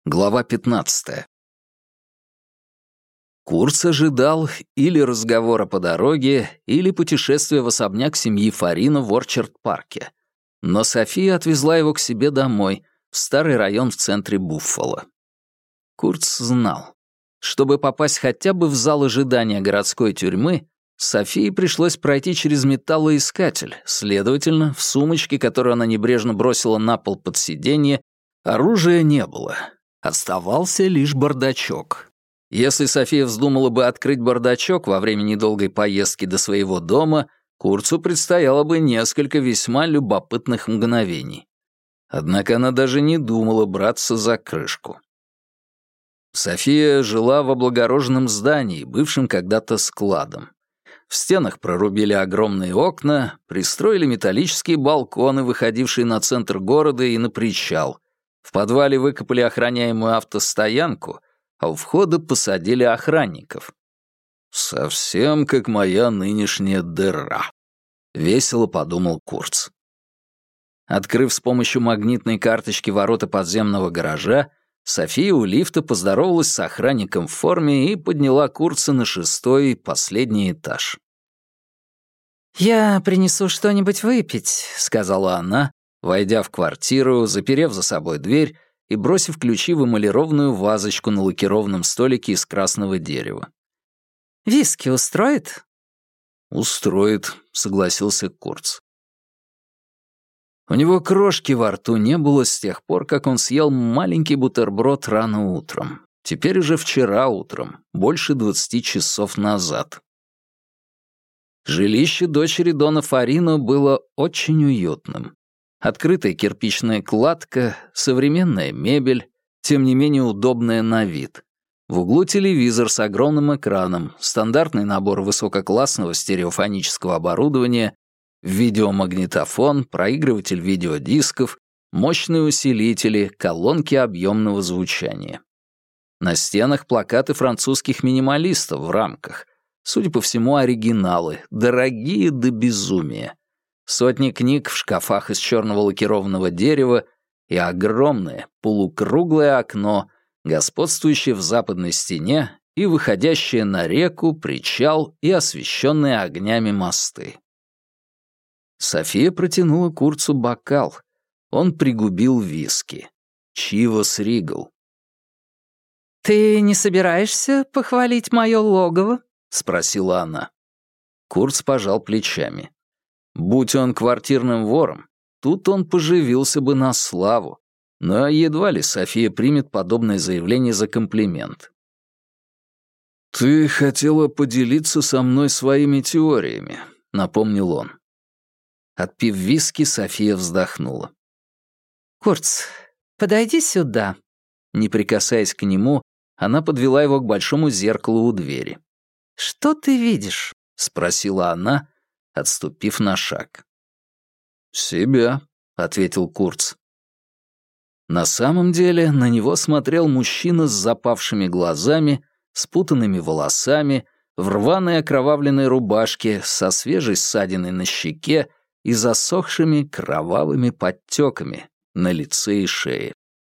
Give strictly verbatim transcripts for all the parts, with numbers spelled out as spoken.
Глава пятнадцатая. Курц ожидал или разговора по дороге, или путешествия в особняк семьи Фарина в Орчард-парке. Но София отвезла его к себе домой, в старый район в центре Буффало. Курц знал, чтобы попасть хотя бы в зал ожидания городской тюрьмы, Софии пришлось пройти через металлоискатель, следовательно, в сумочке, которую она небрежно бросила на пол под сиденье, оружия не было. Оставался лишь бардачок. Если София вздумала бы открыть бардачок во время недолгой поездки до своего дома, Курцу предстояло бы несколько весьма любопытных мгновений. Однако она даже не думала браться за крышку. София жила в облагороженном здании, бывшем когда-то складом. В стенах прорубили огромные окна, пристроили металлические балконы, выходившие на центр города и на причал. В подвале выкопали охраняемую автостоянку, а у входа посадили охранников. «Совсем как моя нынешняя дыра», — весело подумал Курц. Открыв с помощью магнитной карточки ворота подземного гаража, София у лифта поздоровалась с охранником в форме и подняла Курца на шестой, последний этаж. «Я принесу что-нибудь выпить», — сказала она, войдя в квартиру, заперев за собой дверь и бросив ключи в эмалированную вазочку на лакированном столике из красного дерева. «Виски устроит?» «Устроит», — согласился Курц. У него крошки во рту не было с тех пор, как он съел маленький бутерброд рано утром. Теперь уже вчера утром, больше двадцати часов назад. Жилище дочери Дона Фарино было очень уютным. Открытая кирпичная кладка, современная мебель, тем не менее удобная на вид. В углу телевизор с огромным экраном, стандартный набор высококлассного стереофонического оборудования, видеомагнитофон, проигрыватель видеодисков, мощные усилители, колонки объемного звучания. На стенах плакаты французских минималистов в рамках. Судя по всему, оригиналы, дорогие до безумия. Сотни книг в шкафах из черного лакированного дерева и огромное полукруглое окно, господствующее в западной стене и выходящее на реку, причал и освещенные огнями мосты. София протянула Курцу бокал. Он пригубил виски. Чивас Ригл. «Ты не собираешься похвалить мое логово?» — спросила она. Курц пожал плечами. Будь он квартирным вором, тут он поживился бы на славу, но едва ли София примет подобное заявление за комплимент. «Ты хотела поделиться со мной своими теориями», — напомнил он. Отпив виски, София вздохнула. «Курц, подойди сюда». Не прикасаясь к нему, она подвела его к большому зеркалу у двери. «Что ты видишь?» — спросила она, отступив на шаг. «Себя», — ответил Курц. На самом деле на него смотрел мужчина с запавшими глазами, спутанными волосами, в рваной окровавленной рубашке, со свежей ссадиной на щеке и засохшими кровавыми подтеками на лице и шее.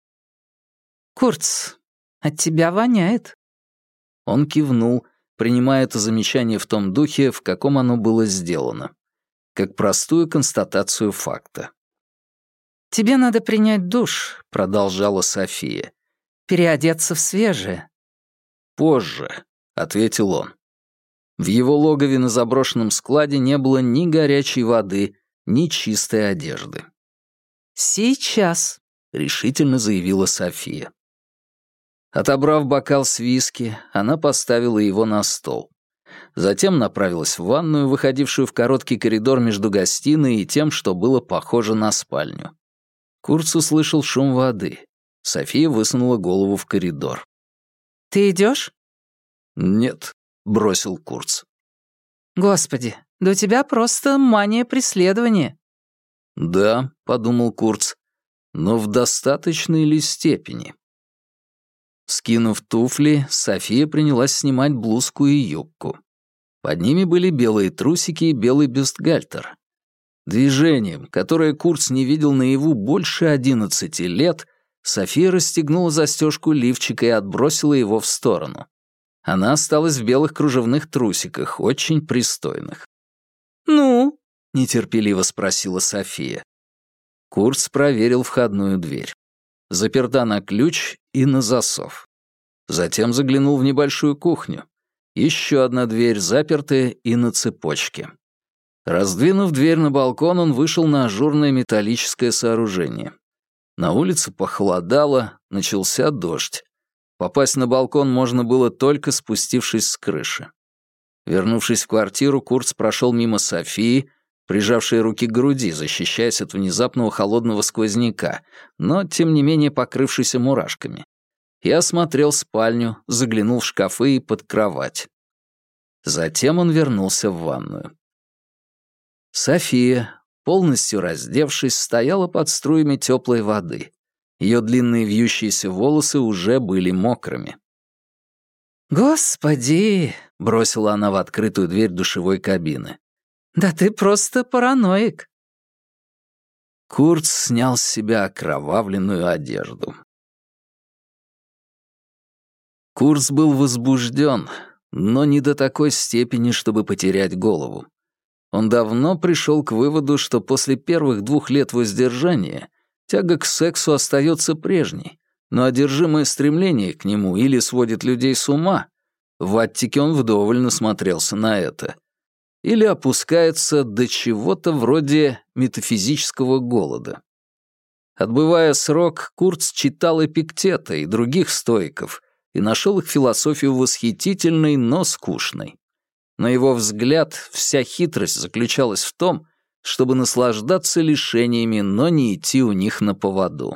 «Курц, от тебя воняет». Он кивнул, принимая это замечание в том духе, в каком оно было сделано, как простую констатацию факта. «Тебе надо принять душ», — продолжала София. «Переодеться в свежее». «Позже», — ответил он. В его логове на заброшенном складе не было ни горячей воды, ни чистой одежды. «Сейчас», — решительно заявила София. Отобрав бокал с виски, она поставила его на стол. Затем направилась в ванную, выходившую в короткий коридор между гостиной и тем, что было похоже на спальню. Курц услышал шум воды. София высунула голову в коридор. «Ты идешь?» «Нет», — бросил Курц. «Господи, да у тебя просто мания преследования». «Да», — подумал Курц, — «но в достаточной ли степени?» Скинув туфли, София принялась снимать блузку и юбку. Под ними были белые трусики и белый бюстгальтер. Движением, которое Курц не видел наяву больше одиннадцати лет, София расстегнула застежку лифчика и отбросила его в сторону. Она осталась в белых кружевных трусиках, очень пристойных. «Ну?» — нетерпеливо спросила София. Курц проверил входную дверь. Заперта на ключ и на засов. Затем заглянул в небольшую кухню. Еще одна дверь запертая и на цепочке. Раздвинув дверь на балкон, он вышел на ажурное металлическое сооружение. На улице похолодало, начался дождь. Попасть на балкон можно было только спустившись с крыши. Вернувшись в квартиру, Курц прошел мимо Софии, прижавшей руки к груди, защищаясь от внезапного холодного сквозняка, но, тем не менее, покрывшейся мурашками. И осмотрел спальню, заглянул в шкафы и под кровать. Затем он вернулся в ванную. София, полностью раздевшись, стояла под струями теплой воды. Ее длинные вьющиеся волосы уже были мокрыми. «Господи!» — бросила она в открытую дверь душевой кабины. «Да ты просто параноик!» Курц снял с себя окровавленную одежду. Курц был возбужден, но не до такой степени, чтобы потерять голову. Он давно пришел к выводу, что после первых двух лет воздержания тяга к сексу остается прежней, но одержимое стремление к нему или сводит людей с ума, в Аттике он вдоволь насмотрелся на это, или опускается до чего-то вроде метафизического голода. Отбывая срок, Курц читал Эпиктета и других стоиков и нашел их философию восхитительной, но скучной. На его взгляд, вся хитрость заключалась в том, чтобы наслаждаться лишениями, но не идти у них на поводу.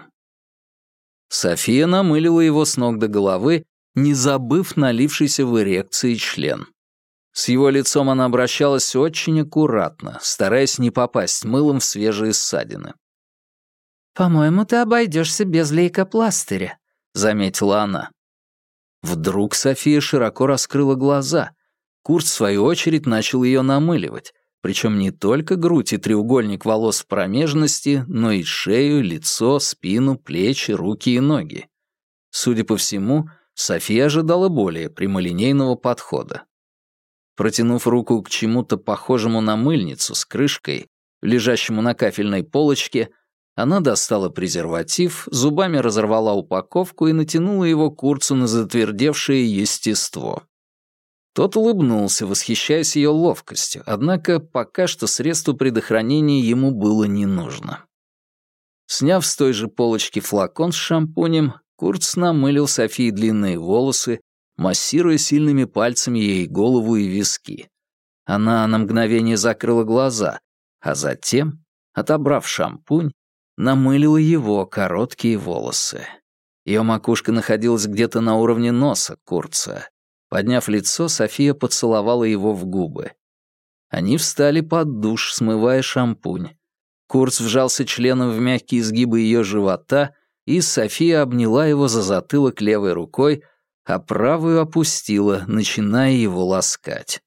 София намылила его с ног до головы, не забыв налившийся в эрекции член. С его лицом она обращалась очень аккуратно, стараясь не попасть мылом в свежие ссадины. «По-моему, ты обойдешься без лейкопластыря», — заметила она. Вдруг София широко раскрыла глаза. Курц, в свою очередь, начал ее намыливать, причем не только грудь и треугольник волос в промежности, но и шею, лицо, спину, плечи, руки и ноги. Судя по всему, София ожидала более прямолинейного подхода. Протянув руку к чему-то похожему на мыльницу с крышкой, лежащему на кафельной полочке, она достала презерватив, зубами разорвала упаковку и натянула его Курцу на затвердевшее естество. Тот улыбнулся, восхищаясь ее ловкостью, однако пока что средство предохранения ему было не нужно. Сняв с той же полочки флакон с шампунем, Курц намылил Софии длинные волосы, массируя сильными пальцами ей голову и виски. Она на мгновение закрыла глаза, а затем, отобрав шампунь, намылила его короткие волосы. Ее макушка находилась где-то на уровне носа Курца. Подняв лицо, София поцеловала его в губы. Они встали под душ, смывая шампунь. Курц вжался членом в мягкие изгибы ее живота, и София обняла его за затылок левой рукой, а правую опустила, начиная его ласкать.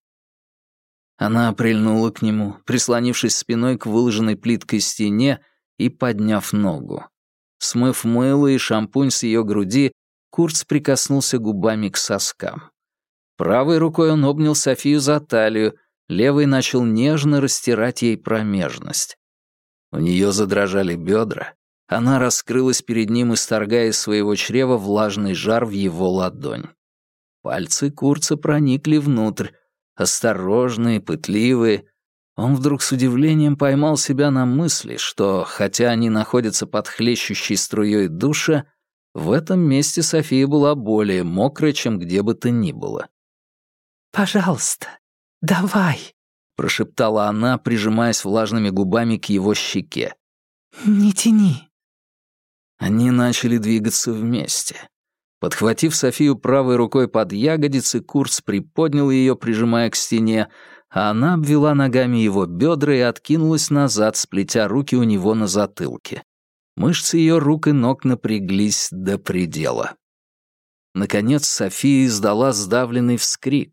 Она прильнула к нему, прислонившись спиной к выложенной плиткой стене и подняв ногу. Смыв мыло и шампунь с ее груди, Курц прикоснулся губами к соскам. Правой рукой он обнял Софию за талию, левой начал нежно растирать ей промежность. У нее задрожали бедра, она раскрылась перед ним, исторгая из своего чрева влажный жар в его ладонь. Пальцы Курца проникли внутрь, осторожные, пытливые. Он вдруг с удивлением поймал себя на мысли, что, хотя они находятся под хлещущей струей душа, в этом месте София была более мокрая, чем где бы то ни было. «Пожалуйста, давай», — прошептала она, прижимаясь влажными губами к его щеке. «Не тяни». Они начали двигаться вместе. Подхватив Софию правой рукой под ягодицы, Курц приподнял ее, прижимая к стене, а она обвела ногами его бедра и откинулась назад, сплетя руки у него на затылке. Мышцы ее рук и ног напряглись до предела. Наконец София издала сдавленный вскрик.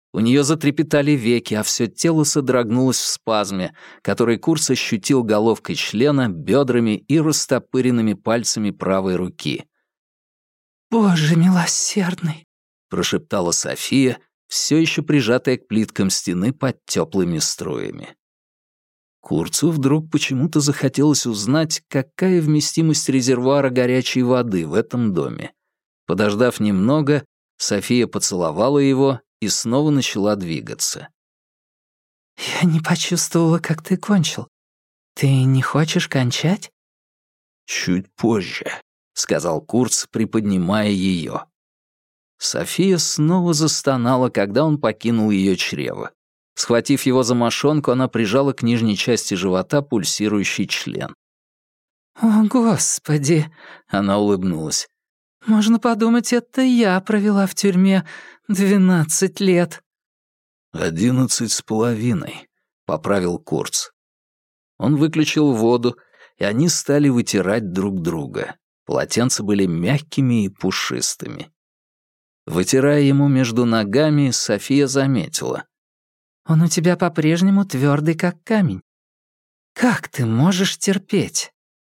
У нее затрепетали веки, а все тело содрогнулось в спазме, который Курц ощутил головкой члена, бедрами и растопыренными пальцами правой руки. «Боже милосердный!» — прошептала София, все еще прижатая к плиткам стены под теплыми струями. Курцу вдруг почему-то захотелось узнать, какая вместимость резервуара горячей воды в этом доме. Подождав немного, София поцеловала его и снова начала двигаться. «Я не почувствовала, как ты кончил. Ты не хочешь кончать?» «Чуть позже», — сказал Курц, приподнимая ее. София снова застонала, когда он покинул ее чрево. Схватив его за мошонку, она прижала к нижней части живота пульсирующий член. «О, Господи!» — она улыбнулась. «Можно подумать, это я провела в тюрьме двенадцать лет». «Одиннадцать с половиной», — поправил Курц. Он выключил воду, и они стали вытирать друг друга. Полотенца были мягкими и пушистыми. Вытирая ему между ногами, София заметила. «Он у тебя по-прежнему твердый, как камень. Как ты можешь терпеть?»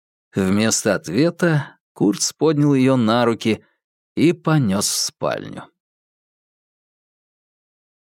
Вместо ответа Курц поднял ее на руки и понес в спальню.